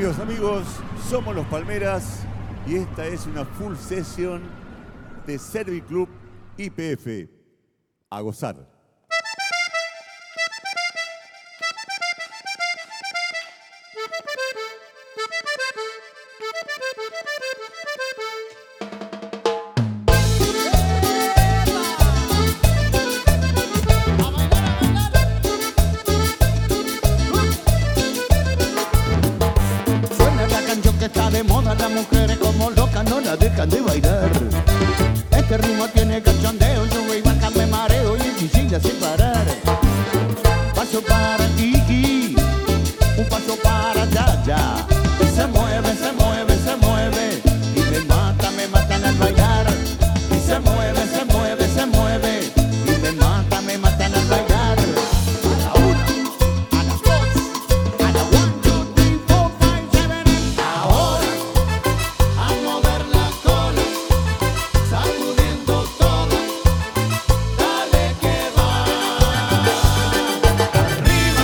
Queridos amigos, somos los Palmeras y esta es una full session de Serviclub YPF. A gozar. Está de moda, las mujeres como locas no la dejan de bailar. Este ritmo tiene cachondeo, sube y baja, me mareo y en Sicilia sin parar. Paso para Kiki, un paso para Yaya. Y se mueve, se mueve, se mueve y me matan al bailar. Y se mueve, se mueve, se mueve y me matan al bailar. Arriba.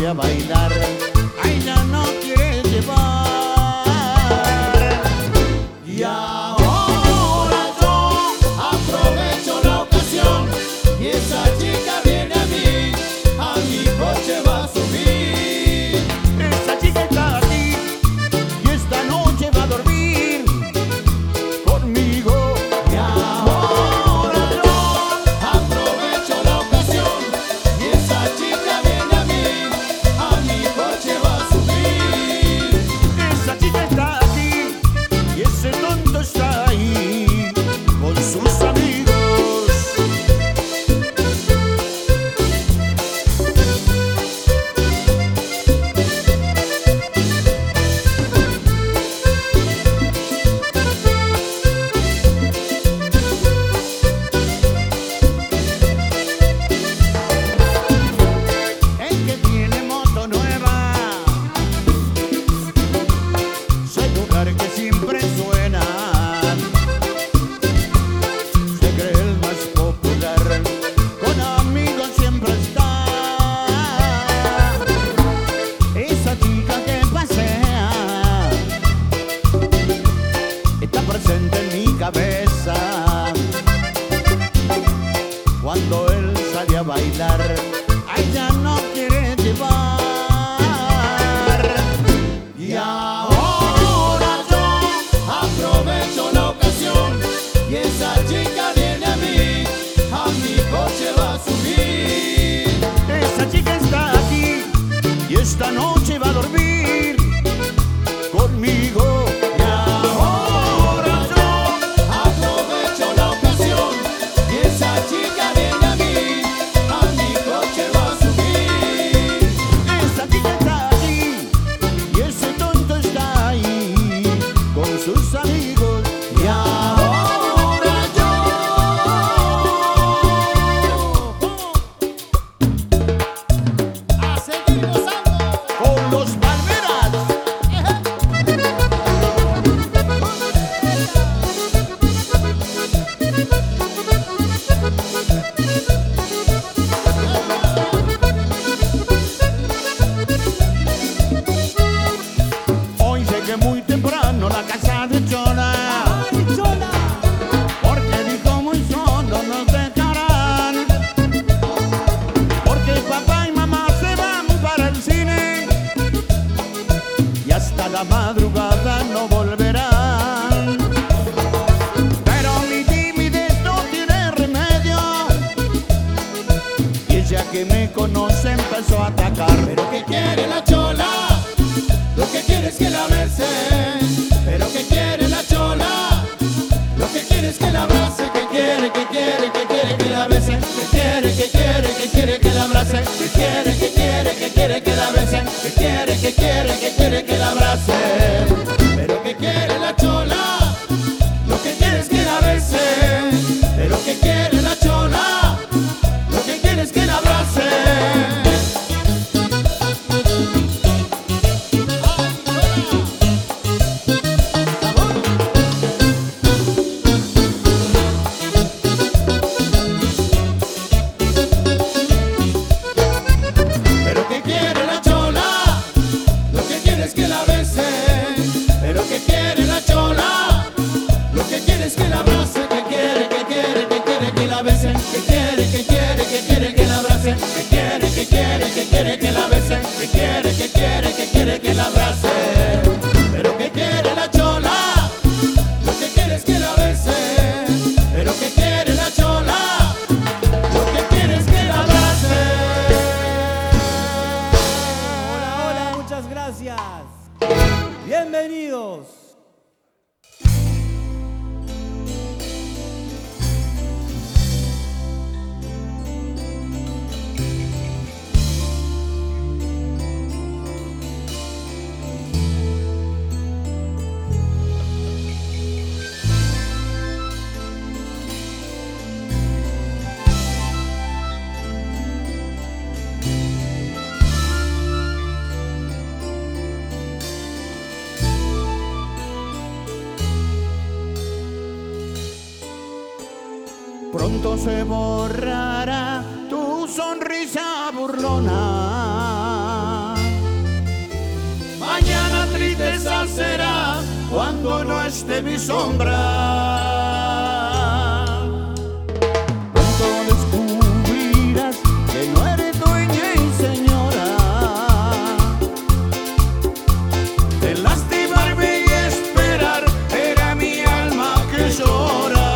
sale a bailar, a ella no quiere llevar. Y ahora yo aprovecho la ocasión y esa chica viene a mi coche va a subir. Esa chica está aquí y esta noche va a dormir conmigo. Y ahora yo aprovecho la ocasión y esa chica viene a mi coche va a subir. Esa chica está aquí y ese tonto está ahí con sus amigos. El que tiene moto nueva, celular que siempre suena, se cree el más popular, con amigos siempre está. Esa chica que pasea está presente en mi cabeza cuando él sale a bailar, a ella no quiere llevar. Y ahora yo aprovecho la ocasión y esa chica viene a mi coche va a subir. Esa chica está aquí y esta noche va a dormir conmigo. Y ahora yo aprovecho la ocasión y esa chica viene a mi coche va a subir. Esa chica está aquí y ese tonto está ahí con sus amigos. Y ahora yo a seguir gozando con los Palmeras. Hoy llegué muy temprano a la casa de Chola, porque dijo muy solo nos dejarán, porque papá y mamá se van para el cine y hasta la madrugada no volverán. Pero mi timidez no tiene remedio y ella que me conoce empezó a atacar. Pero ¿qué quiere la Chola? Lo que quiere es que la bese. Pero ¿qué quiere la Chola? Lo que quiere es que la abrace. Que quiere que la bese. Que quiere que la abrace. Que quiere que la bese. Que quiere que la abrace. Pero ¿qué quiere la Chola? Lo que quiere es que la bese. Pero ¿qué quiere la Chola? Lo que quiere es que la abrace. Pero ¿qué quiere la Chola? Lo que quiere es que la bese. Pero ¿qué quiere la Chola? Lo que quiere es que la abrace. Que quiere que la bese. Que quiere que la abrace. Que quiere que la bese. Que quiere que la abrace. Pero ¿qué quiere la Chola? Lo que quiere es que la bese. Pero ¿qué quiere la Chola? Lo que quiere es que la abrace. Hola, muchas gracias. Bienvenidos. Pronto se borrará tu sonrisa burlona será cuando no esté mi sombra. Pronto descubrirás que no eres dueña y señora de lastimarme y esperar ver a mi alma que llora.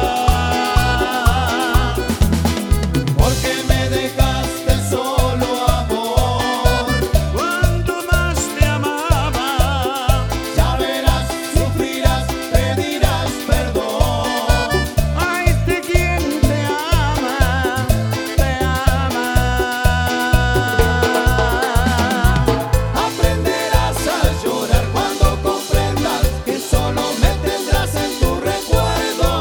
Porque me dejaste solo, amor, cuando más te amaba. Ya verás, sufrirás, pedirás perdón. Ay, quien te ama, te ama. Aprenderás a llorar cuando comprendas que solo me tendrás en tu recuerdo.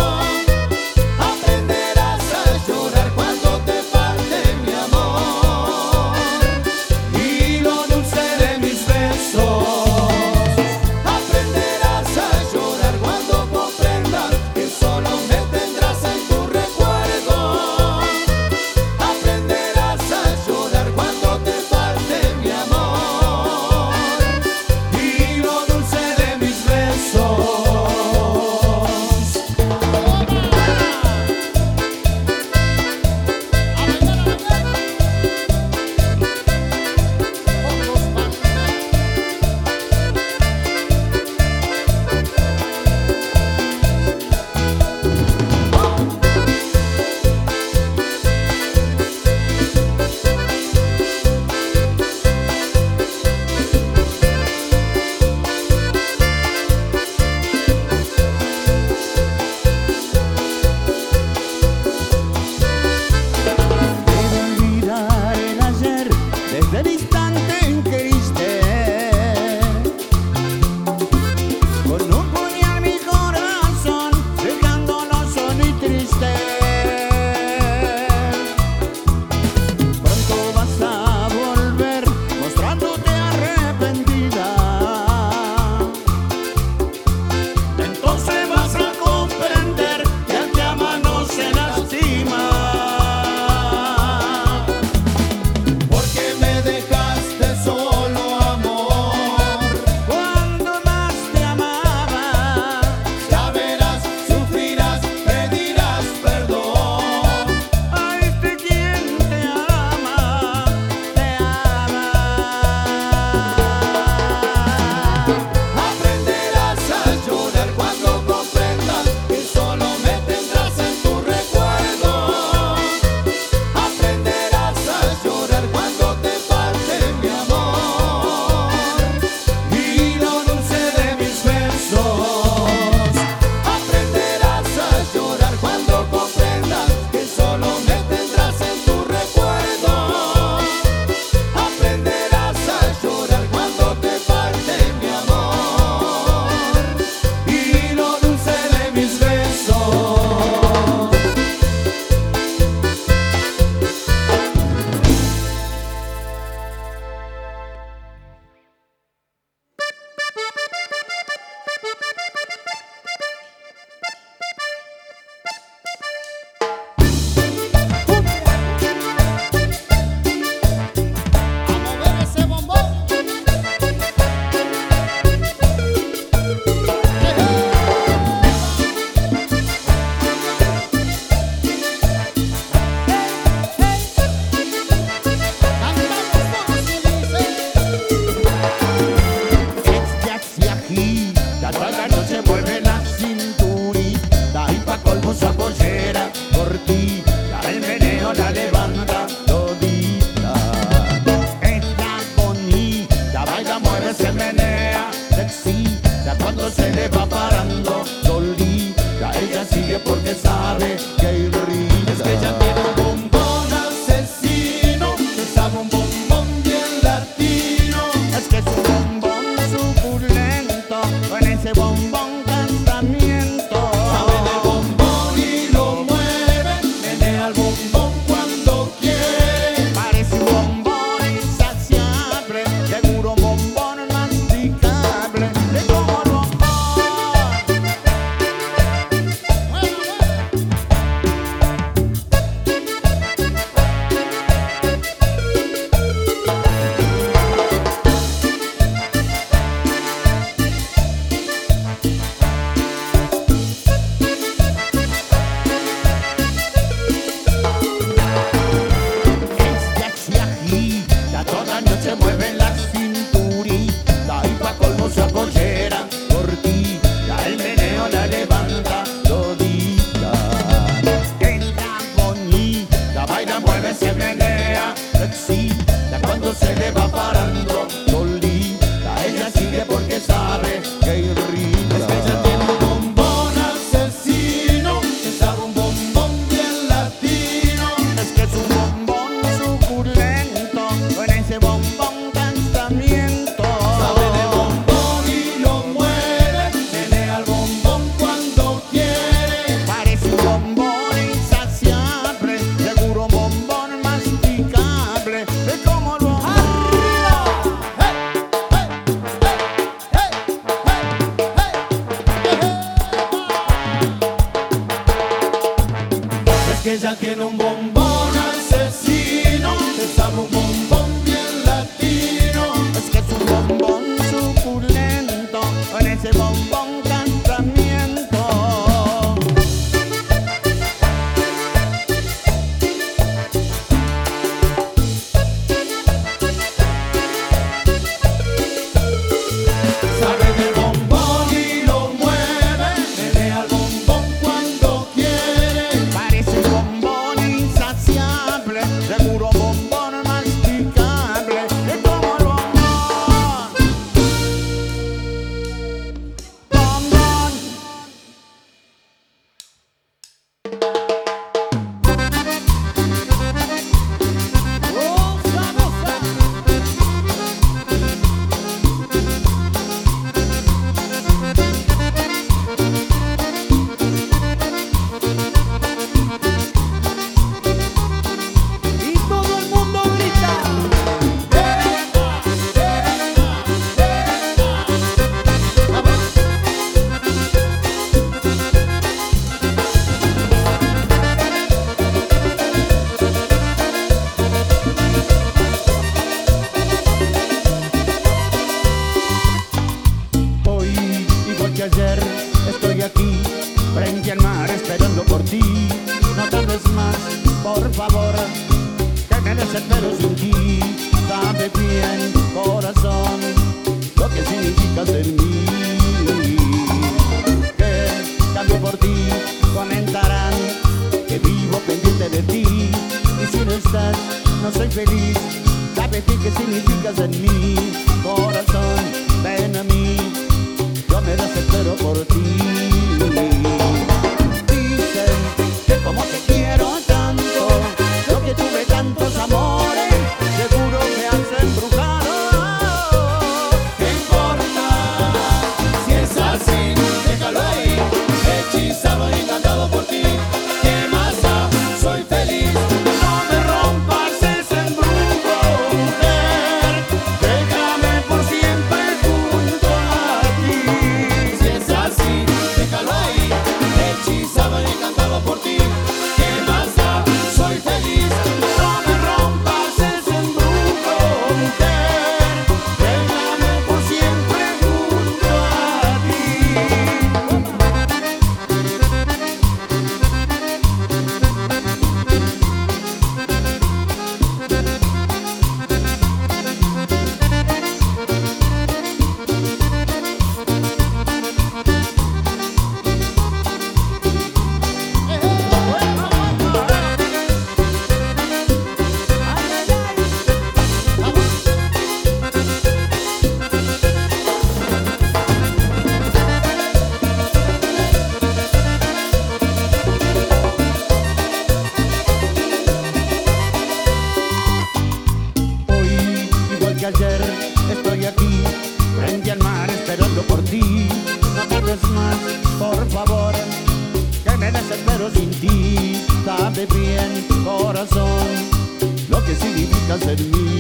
Aprenderás a llorar cuando te falte mi amor y lo dulce de mis besos. Aprenderás a llorar cuando comprendas que solo me tendrás en tu recuerdo. Aprenderás a llorar cuando te falte mi amor y lo dulce de mis besos. Debo olvidar el ayer desde el instante en que heriste con un puñal mi corazón, dejándolo solo y triste. Pronto vas a volver mostrándote arrepentida. Entonces vas a comprender que al que ama no se lastima. Porque me dejaste solo, amor, cuando más te amaba. Ya verás, sufrirás, pedirás perdón. Ay, quien te ama, te ama. Aprenderás a llorar cuando comprendas que solo me tendrás en tu recuerdo. Aprenderás a llorar cuando te falte mi amor y lo dulce de mis besos. Aprenderás a llorar cuando comprendas que solo me tendrás en tu recuerdo. Aprenderás a llorar cuando te falte mi amor y lo dulce de mis besos. A mover ese bombón. Se agita, toda la noche mueve la cinturita y pa' colmo esa pollera cortita, el meneo la levanta todita. Está bonita, baila, mueve, se menea, se excita cuando se le va parando solita. Ella sigue porque sabe que hay ritmo. Es que ella tiene un bombón asesino, que sabe un bombón bien latino. Es que es un bombón suculento, con ese bombón casamiento. Sabe del bombón y lo mueve, menea el bombón cuando quiere. Parece un bombón insaciable, seguro bombón masticable. De como el bombón. Bueno, bueno. Ella tiene un bombón asesino, te sabe un bombón bien latino. Es que es un bombón suculento, con ese bombón casamiento. Sabe del bombón y lo mueve, menea el bombón cuando quiere. Parece un bombón insaciable, seguro bombón masticable. Es como el bombón. Bombón. Y todo el mundo grita. Hoy, igual que ayer, estoy aquí, frente al mar, esperando por ti. No tardes más, por favor, que me desespero sin ti. Sabe bien, corazón, lo que significas en mí. Que cambio por ti, comentarán que vivo pendiente de ti. Y si no estás, no soy feliz. Sabe bien qué significas en mí, corazón, ven a mí. Yo me desespero por ti. Dicen que como te quiero tanto, yo que tuve tantos amores, seguro me has embrujado. ¿Qué importa? Si es así, déjalo ahí, hechizado y encantado por ti. ¿Qué más da? Soy feliz. No me rompas ese embrujo, mujer. Déjame por siempre junto a ti. Si es así, déjalo ahí, hechizado y encantado por ti. ¿Qué más da? Soy feliz. No me rompas ese embrujo, mujer. Déjame por siempre junto a ti. Hoy, igual que ayer, estoy aquí, frente al mar, esperando por ti. No tardes más, por favor, que me desespero sin ti. Sabe bien, corazón, lo que significas en mí.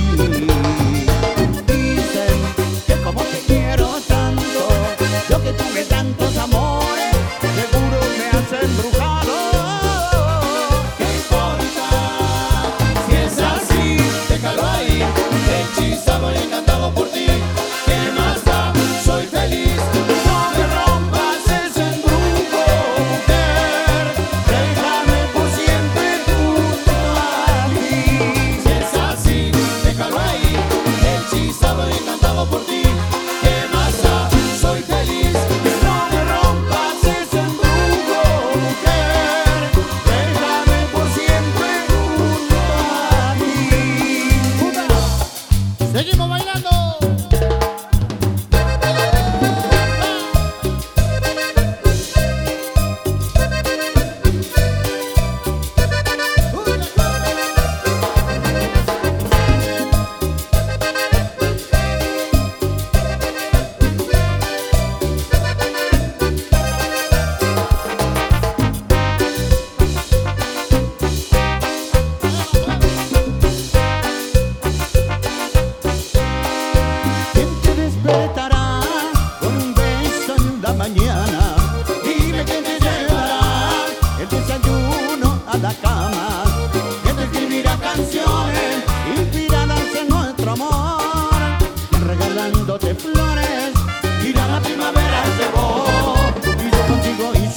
Dicen que como te quiero tanto, yo que tuve tantos amores, seguro me has embrujado. ¿Qué importa? Si es así, déjalo ahí, hechizado y encantado por ti. ¿Qué más da? Soy feliz. No me rompas ese embrujo, mujer. Déjame por siempre junto a ti. Si es así, déjalo ahí, hechizado y encantado por ti. ¿Qué más da? Soy feliz. No me rompas ese embrujo, mujer. Déjame por siempre junto a ti. Seguimos bailando.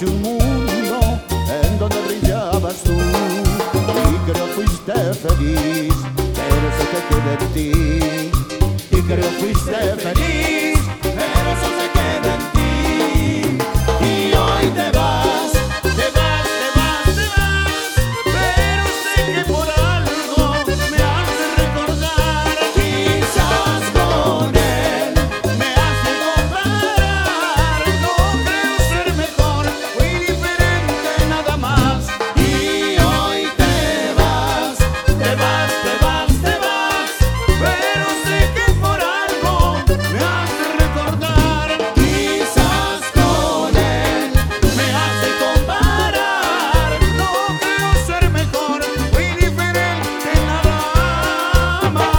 hacia un mundo en donde brillabas tú y creo fuiste feliz, pero eso te queda en ti. Y creo fuiste feliz, pero eso se queda en ti. Y hoy te vas, te vas, te vas, te vas, pero sé que por algo me hace recordar. Quizás con él me hace comparar. No creo ser mejor, fui diferente nada más. Y hoy te vas, te vas, te vas, te vas, pero sé que por algo me hace recordar. Quizás con él me hace comparar. No creo ser mejor, fui diferente nada más.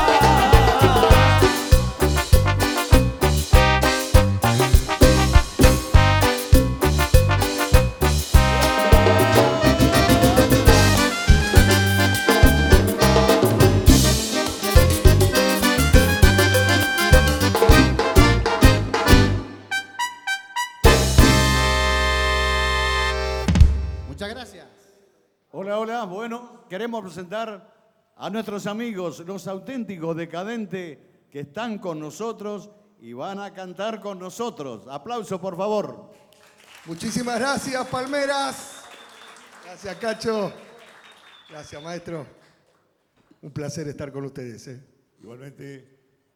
Muchas gracias. Hola, hola. Bueno, queremos presentar a nuestros amigos, los auténticos decadentes, que están con nosotros y van a cantar con nosotros. Aplauso, por favor. Muchísimas gracias, Palmeras. Gracias, Cacho. Gracias, maestro. Un placer estar con ustedes. Igualmente.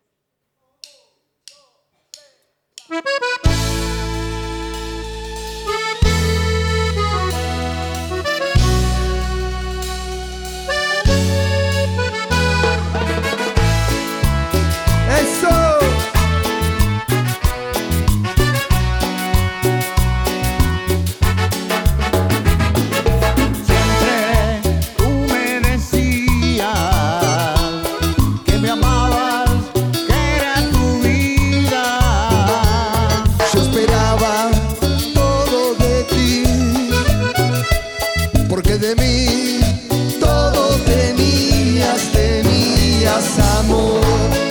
¡Eso! Siempre tú me decías que me amabas, que era tu vida. Yo esperaba todo de ti, porque de mí todo tenías, tenías amor.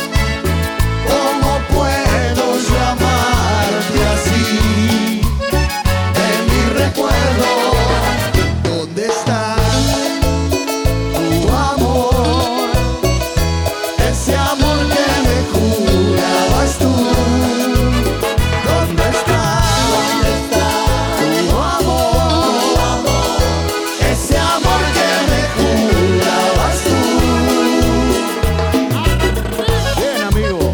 ¿Cómo puedo llamarte así? De mi recuerdo, ¿dónde está tu amor? Ese amor que me jurabas tú. ¿Dónde está tu amor? Ese amor que me jurabas tú. Bien, amigo.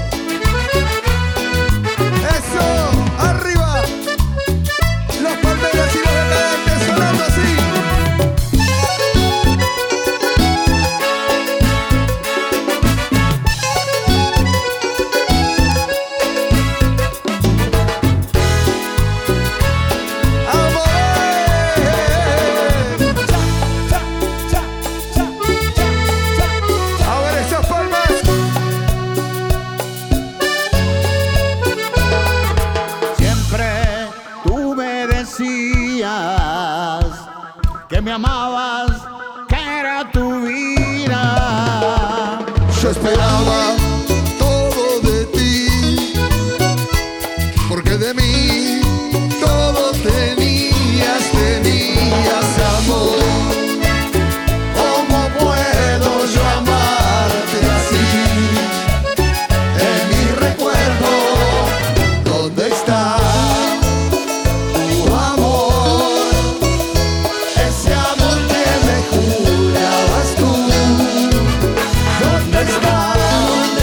Eso, arriba. Los Palmeras y los decadentes sonando así. A ver esas palmas. Siempre tú me decías que me amabas, que era tu vida. Yo esperaba todo de ti, porque de mí todo tenías, tenías amor. ¿Cómo puedo yo amarte así? En mi recuerdo, ¿dónde está tu amor? Ese amor que me jurabas tú. ¿Dónde está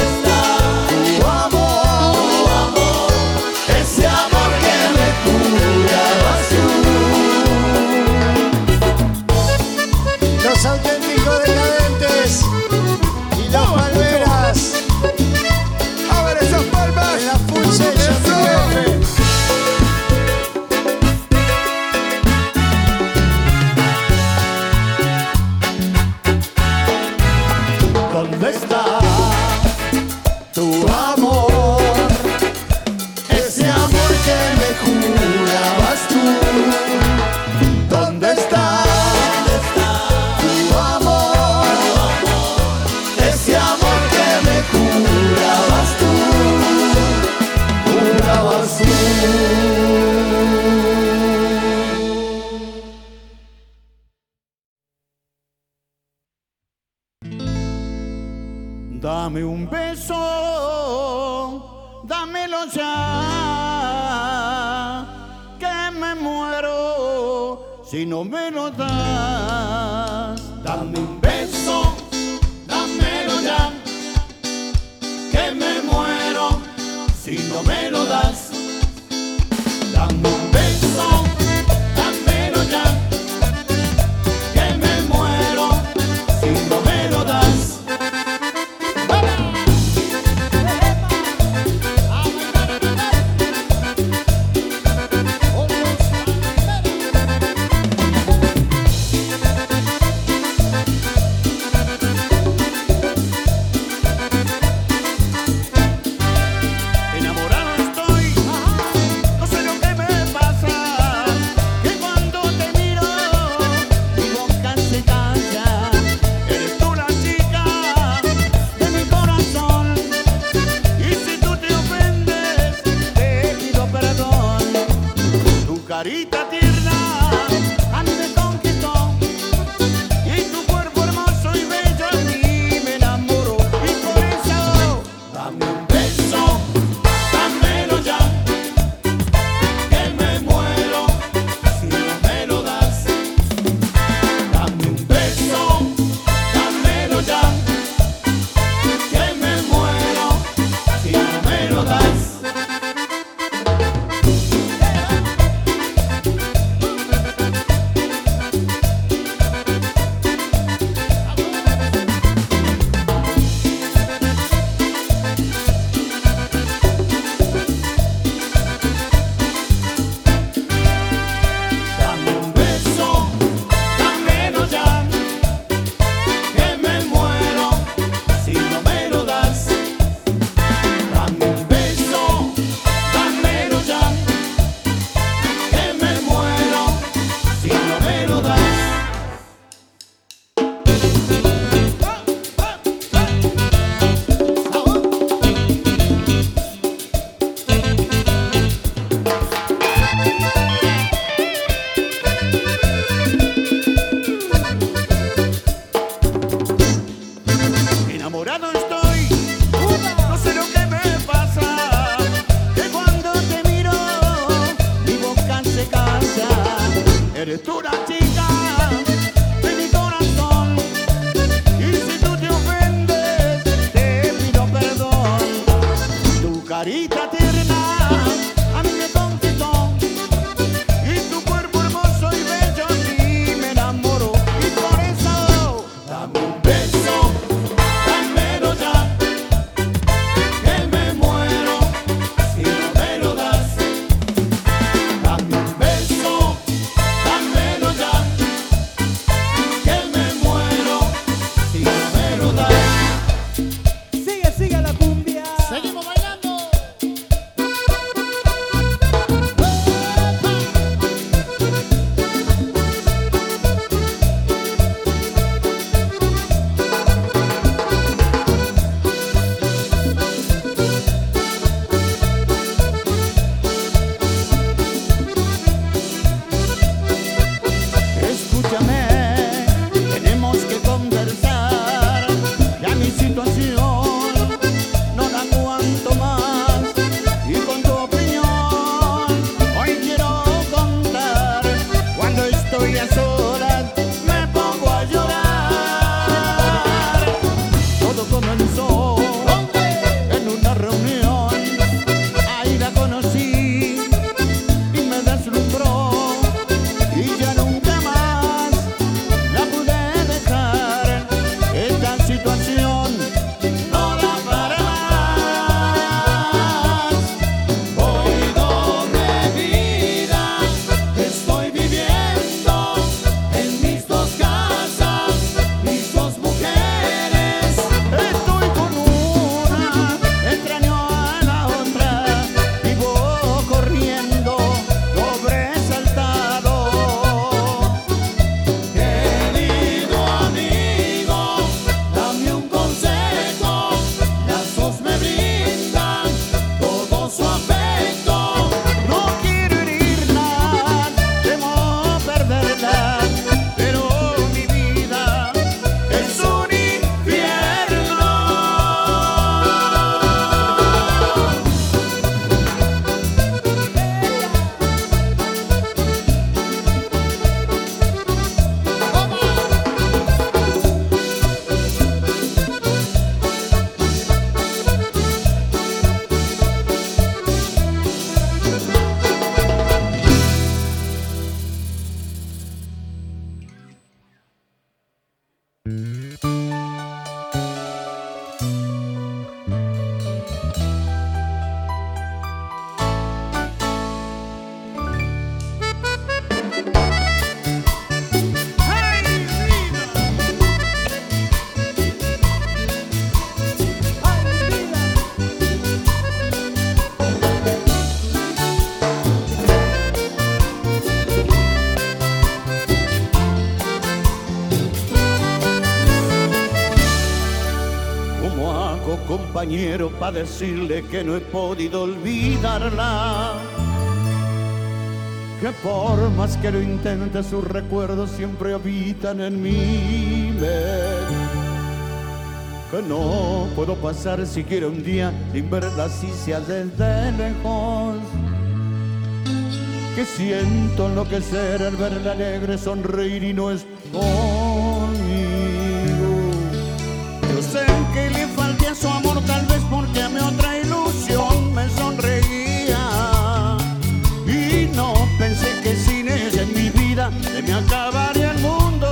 tu amor? Ese amor que me jurabas Dame un beso, dámelo ya, que me muero si no me lo das. Dame un beso, dámelo ya, que me muero si no me lo das. Dame un beso, dámelo ya, que me muero si no me lo das. Carita tierna a mí me conquistó y tu cuerpo hermoso y bello a mí me enamoró y por eso dame un beso, dámelo ya, que me muero si no me lo das. Dame un beso, dámelo ya, que me muero si no me lo das. Enamorado estoy, no sé lo que me pasa, que cuando te miro mi boca se cansa. Eres tú la chica de mi corazón y si tú te ofendes te pido perdón. Tu carita tierna a mí me conquistó y tu cuerpo hermoso y bello a mí me enamoró y por eso dame un beso. Dame un beso, dámelo ya. compañero para decirle que no he podido olvidarla. Que por más que lo intente, sus recuerdos siempre habitan en mi mente. Que no puedo pasar siquiera un día sin verla así sea desde lejos. Que siento enloquecer al verla alegre, sonreír y no es conmigo. Yo sé que le falté a su amor, tal vez porque a mi otra ilusión me sonreía. Y no pensé que sin ella en mi vida se me acabaría el mundo.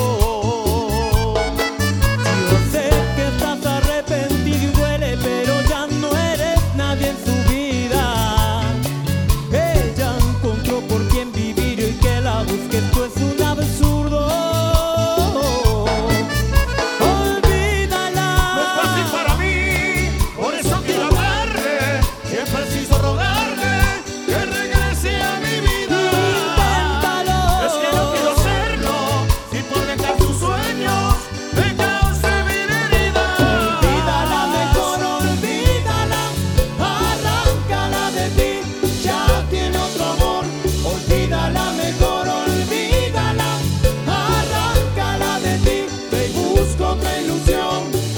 Yo sé que estás arrepentido y duele, pero ya no eres nadie en su vida. Ella encontró por quien vivir y que la busque, esto es un absurdo. Olvídala. No es fácil para mí, por eso quiero hablarle. Siempre preciso rogarle que regrese a mi vida. Inténtalo. Es que no quiero serlo, si por dejar sus sueños me cause mil heridas. Olvídala, mejor olvídala. Arráncala de ti, ya tiene otro amor. Olvídala, mejor olvídala. Arráncala de ti, ve y busca otra ilusión.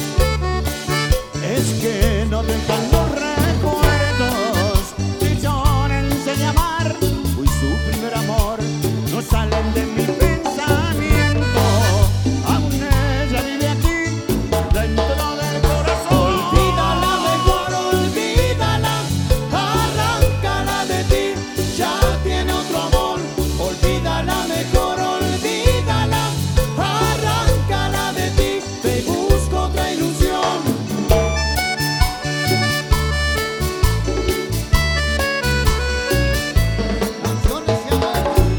Es que no dejan los recuerdos si yo le enseñé a amar. Fui su primer amor, no salen de mi pensamiento. Aún ella vive aquí, dentro del corazón. Olvídala, mejor olvídala. Arráncala de ti, ya tiene otro amor. Olvídala, mejor olvídala. Arráncala de ti, ve y busca otra ilusión. Canciones y amor.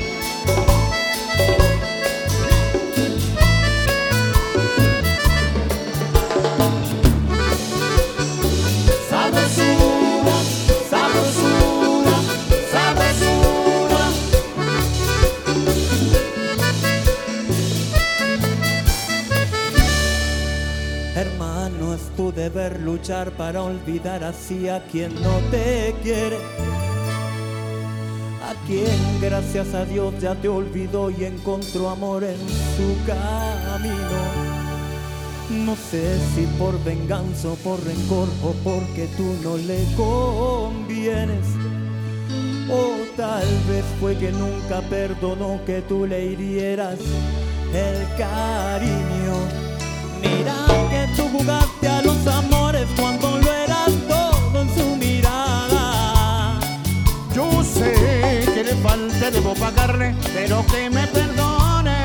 Sabrosura, sabrosura, sabrosura. Hermano, es tu deber luchar para olvidar así a quien no te quiere. A quien gracias a Dios ya te olvidó y encontró amor en su camino. No sé si por venganza o por rencor o porque tú no le convienes. O tal vez fue que nunca perdonó que tú le hirieras el cariño. Mira que tú jugaste a los amores cuando lo eras todo en su mirada. Yo sé que le falta, debo pagarle, pero que me perdone.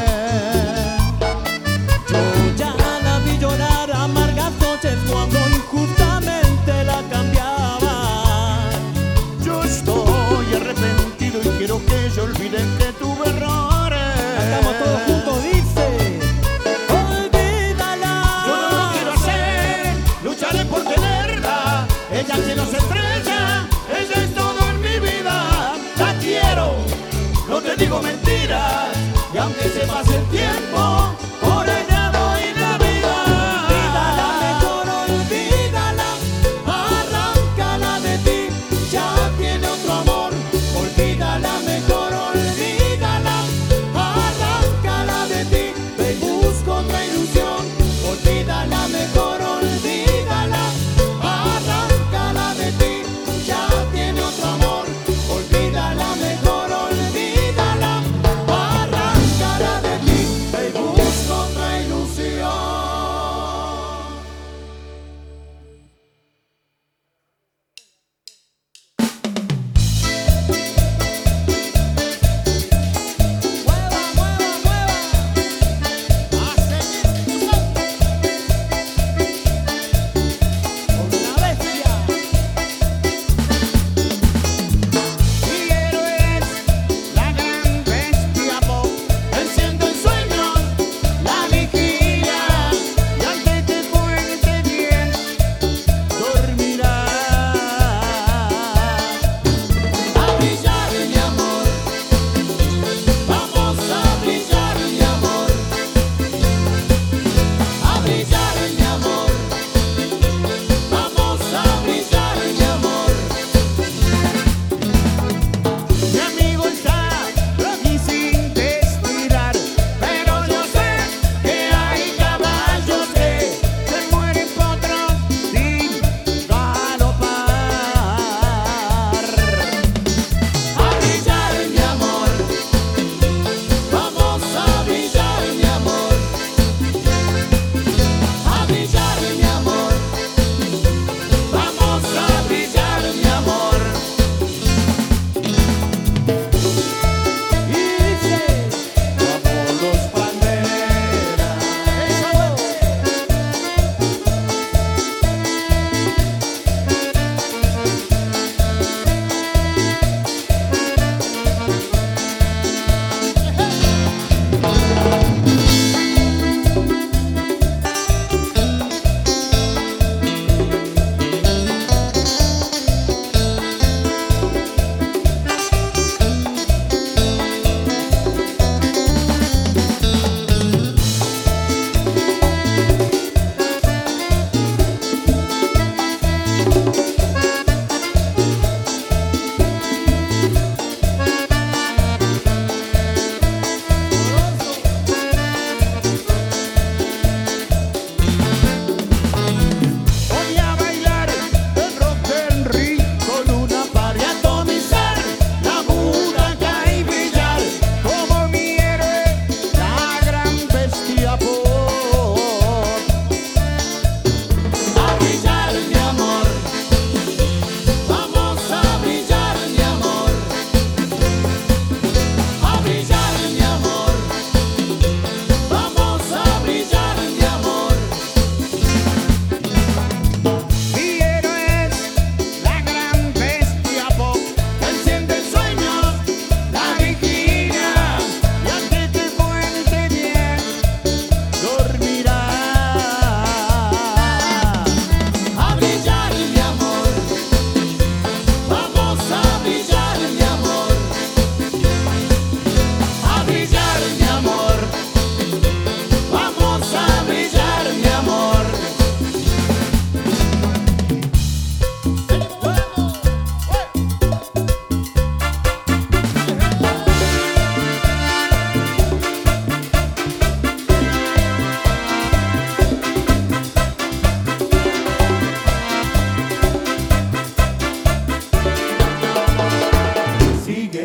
Yo ya la vi llorar amargas noches cuando injustamente la cambiaba. Yo estoy arrepentido y quiero que ella olvide que tuve errores. Cantamos todos juntos, dice. Olvídala. Yo no lo quiero hacer, lucharé por tenerla. Ella se nos estrella, ella es todo en mi vida. La quiero, no te digo mentiras. Y aunque se pase el tiempo, por ella doy la vida. Olvídala, mejor olvídala. Arráncala de ti, ya tiene otro amor. Olvídala, mejor olvídala. Arráncala de ti, ve y busca otra ilusión. Olvídala, mejor olvídala. Arráncala de ti, ya tiene otro amor. Olvídala, mejor olvídala. Arráncala de ti.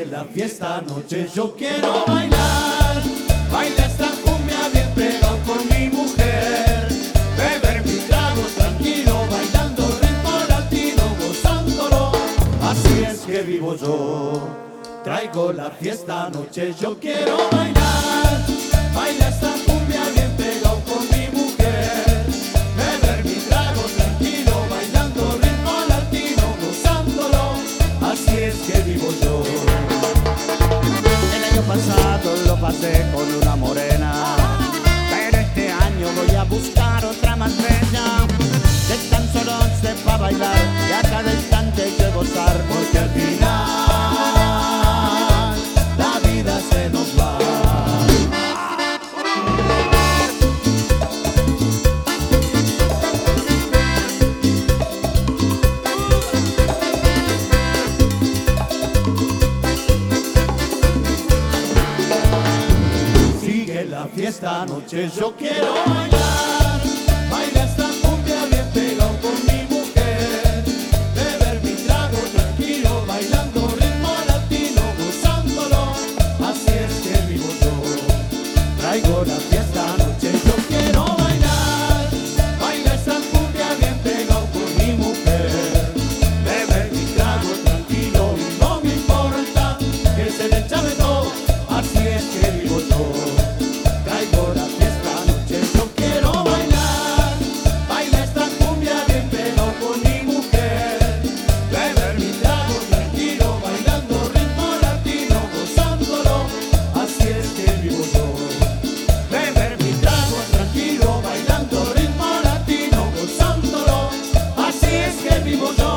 Sigue la fiesta anoche, yo quiero bailar. Baila esta cumbia bien pegado con mi mujer. Beber mi trago tranquilo, bailando ritmo latino, gozándolo. Así es que vivo yo. Traigo la fiesta anoche, yo quiero bailar. Baila esta cumbia bien pegado con mi mujer. Beber mi trago tranquilo, bailando ritmo latino, gozándolo. Así es que vivo yo. El año pasado lo pasé con una morena, pero este año voy a buscar otra más bella, que tan solo sepa bailar y a cada instante hay que gozar, porque al final la vida se nos va. La fiesta anoche, yo quiero bailar. Baila esta cumbia bien pegado con mi mujer. Beber mi trago tranquilo, bailando ritmo latino, gozándolo. Así es que vivo yo. Traigo la fiesta anoche, yo quiero bailar. Baila esta cumbia bien pegado con mi mujer. Beber mi trago tranquilo y no me importa que se le chave todo. Así es que vivo yo. Traigo la fiesta anoche, yo quiero bailar. Baila esta cumbia bien pegado con mi mujer. Beber mi trago tranquilo, bailando ritmo latino, gozándolo. Así es que vivo yo. Beber mi trago tranquilo, bailando ritmo latino, gozándolo. Así es que vivo yo.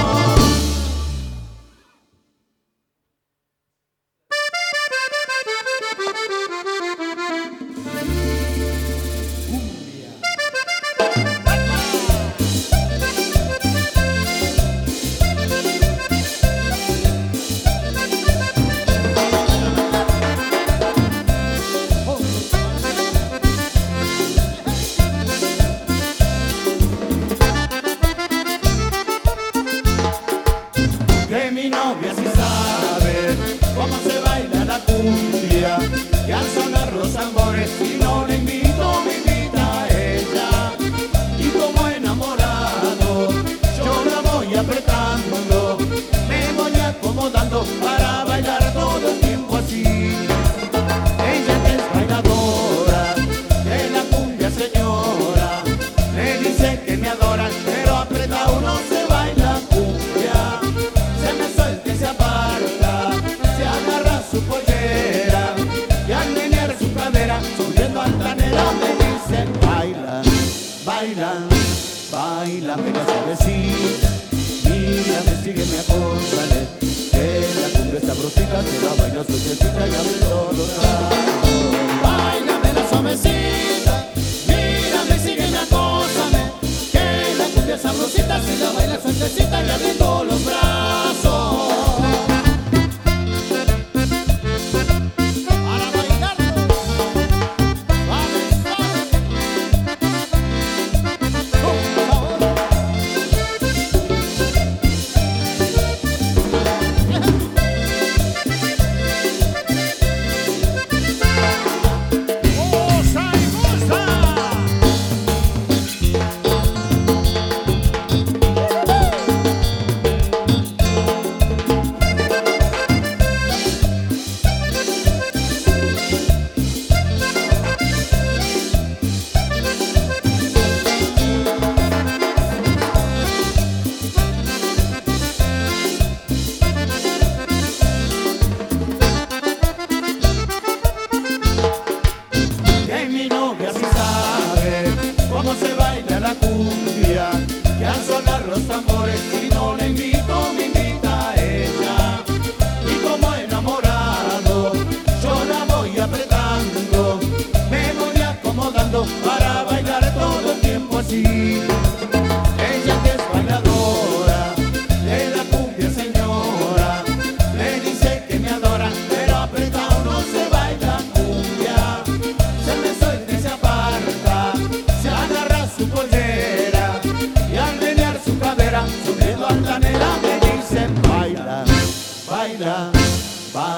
Que mi novia sí sabe cómo se baila la cumbia, que al sonar los tambores si no le invito me invita a ella, y como enamorado yo la voy apretando, me voy acomodando para bailar todo el tiempo así. Ella que es bailadora de la cumbia señora, me dice que me adora, pero apretado no se baila cumbia. Se me suelta y se aparta, se agarra su pollera y al menear su cadera, subiendo altanera me dice: baila, baila, baila, pega suavecita, mírame, sígueme, acósale, que la cumbia sabrosita se la baila suavecita y abre todos los brazos. Báilame la suavecita, mírame, sígueme, acósame, que la cumbia sabrosita se la baila suavecita y abre todos los brazos.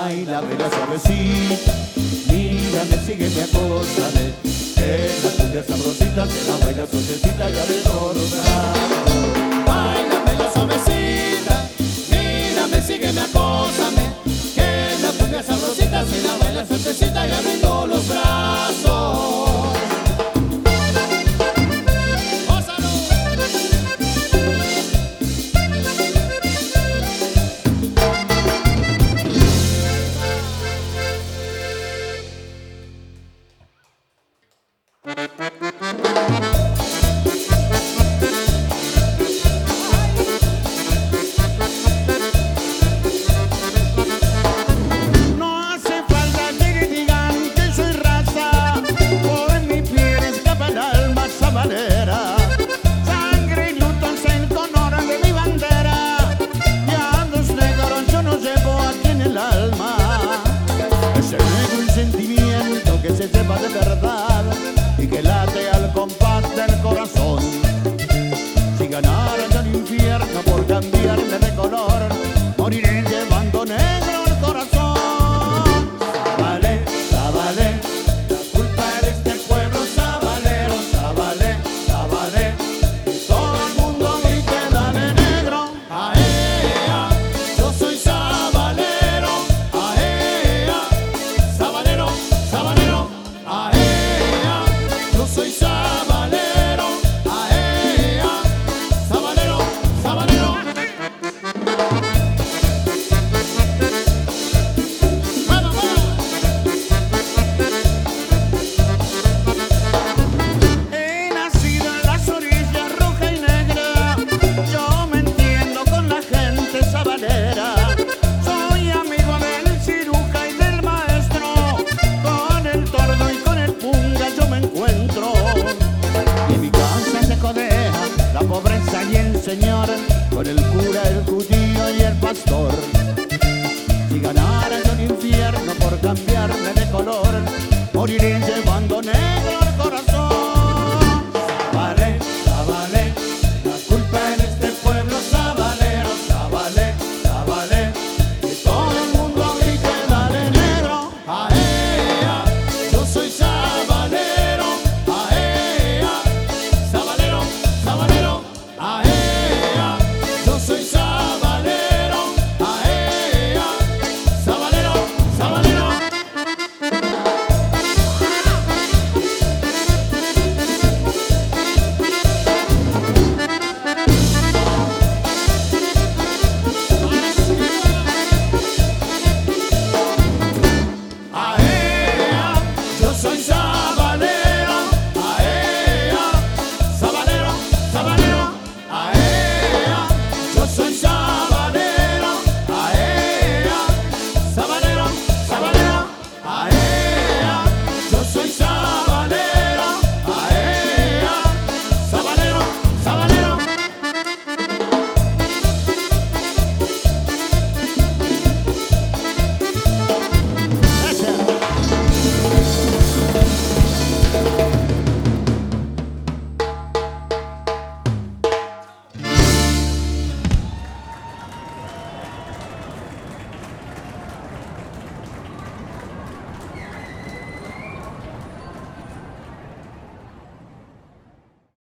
Bailame la suavecita, mírame, sígueme, acósame, que la cumbia sabrosita se la baila suavecita y abre todos los brazos. Bailame la suavecita, mírame, sígueme, acósame, que la cumbia sabrosita se la baila suavecita y abre todos los brazos. Ese negro sentimiento que se sepa de verdad.